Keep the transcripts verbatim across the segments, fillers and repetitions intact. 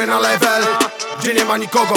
Wskakuję na level, gdzie nie ma nikogo.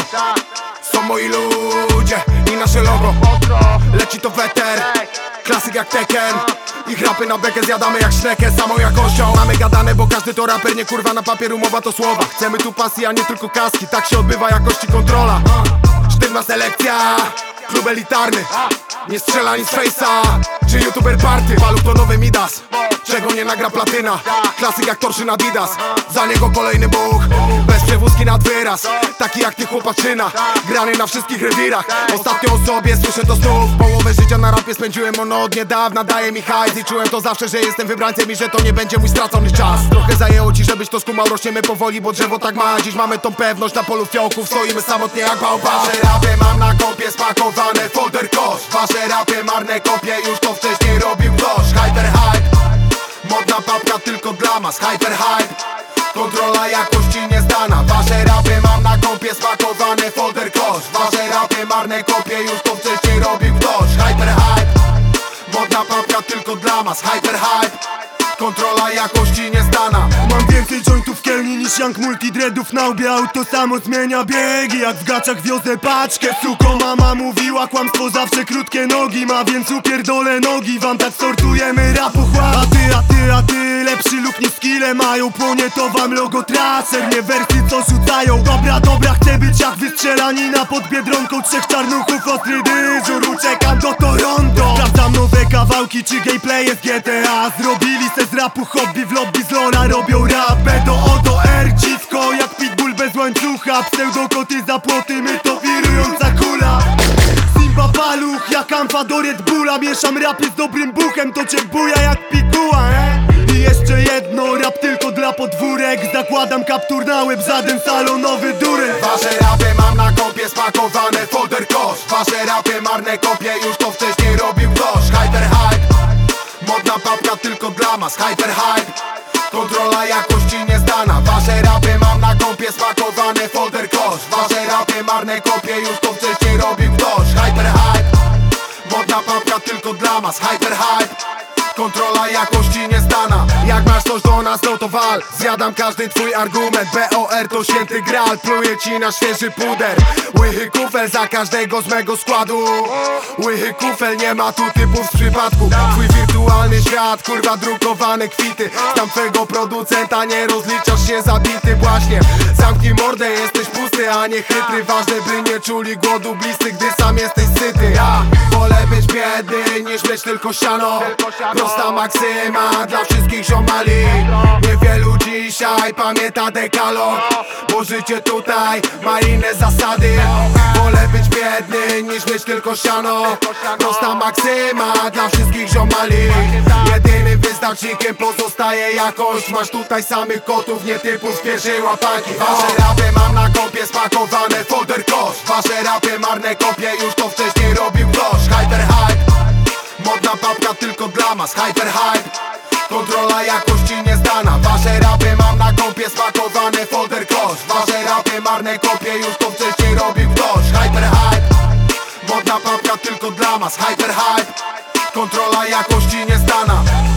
Są moi ludzie i nasze logo. Leci to weter, klasyk jak Tekken. Ich rapy na bekę zjadamy jak sznekę, samą jakością. Mamy gadane, bo każdy to raper, nie kurwa na papier, umowa to słowa. Chcemy tu pasji, a nie tylko kaski, tak się odbywa jakości kontrola. Sztywna selekcja, klub elitarny. Nie strzela nic z face'a, czy youtuber party. Paluch to nowy Midas, czego nie nagra platyna. Klasyk jak Torszyn Adidas, za niego kolejny Bóg. Bez przewózki nad wyraz, taki jak ty chłopaczyna. Grany na wszystkich rewirach, ostatnio o sobie słyszę to znów. Połowę życia na rapie spędziłem, ono od niedawna daje mi hajs. I czułem to zawsze, że jestem wybrańcem i że to nie będzie mój stracony czas. Trochę zajęło ci, żebyś to skumał, rośniemy powoli, bo drzewo tak ma. Dziś mamy tą pewność, na polu fiołków stoimy samotnie jak bałwan. Wasze rapy mam na kopie spakowane, folder kosz. Wasze rapy marne kopie, już to wcześniej robił ktoś. Hyper hype, modna papka tylko dla mas. Hyper hype, kontrola jakości niezdana. Wasze rapy mam na kopie spakowane, folder kosz. Wasze rapy marne kopie, już to wcześniej robił ktoś. Hyper hype, modna papka tylko dla mas. Hyper hype, kontrola jakości niezdana. Mam więcej jointów w kielni niż Young Multi dreadów na łbie. Auto samo zmienia biegi, jak w gaciach wiozę paczkę. Suko mama mówiła, kłamstwo zawsze krótkie nogi ma, więc upierdolę nogi. Wam tak sortujemy rapu chłap. A ty, a ty, a ty, lepszy lub nie skille mają. Płonie to wam logo tracer, nie wersy co rzucają. Dobra, dobra, chcę być jak wystrzelanina pod Biedronką. Trzech czarnuchów, ostry dyżur, uciekam do Toronto. Sprawdzam nowe kawałki, czy gameplaye z G T A. Zrobili se z rapu hobby, w lobby z Lora robią rap. B do O do R, dziwko jak pitbull bez łańcucha. Pseudokoty za płoty, my to wirująca kula. Simba paluch, jak amfa do Red Bulla. Mieszam rapy z dobrym buchem, to cię buja jak piguła, e? I jeszcze jedno, rap tylko dla podwórek. Zakładam kaptur na łeb, żaden salonowy durek. Wasze rapy mam na kopie spakowane, folder kosz. Wasze rapy marne kopie, już to wcześniej robił ktoś. Hyper hype, modna papka tylko dla mas. Hyper hype, kontrola jakości niezdana. Wasze rapy mam na kopie spakowane, folder kosz. Wasze rapy marne kopie, już to wcześniej robił ktoś. Hyper hype, modna papka tylko dla mas. Hyper hype, kontrola jakości niezdana. Jak masz coś do nas, no to wal. Zjadam każdy twój argument. B O R to święty gral, pluję ci na świeży puder. Łychy kufel za każdego z mego składu. Łychy kufel, nie ma tu typów z przypadku. Twój wirtualny świat, kurwa drukowane kwity. Tam twego producenta nie rozliczasz się zabity. Właśnie, zamknij mordę, jesteś pusty, a nie chytry. Ważne by nie czuli głodu bliscy, gdy sam jesteś syty. Ja wolę być biedny niż mieć tylko siano. Prosta maksyma dla wszystkich ziomali. Niewielu dzisiaj pamięta dekalog, bo życie tutaj ma inne zasady. Wolę być biedny niż mieć tylko siano. Prosta maksyma dla wszystkich ziomali. Jedynym wyznacznikiem pozostaje jakość. Masz tutaj samych kotów, nie typów z pierwszej łapanki. Wasze rapy mam na kopie spakowane, folder kosz. Wasze rapy marne kopie, już to wcześniej robił ktoś. Hyper hype, modna papka tylko dla mas. Hyper hype, kontrola jakości niezdana. Wasze rapy mam na kopie spakowane, folder kosz. Wasze rapy marne kopie, już to wcześniej robił ktoś. Hyper hype, modna papka tylko dla mas. Hyper hype, kontrola jakości niezdana.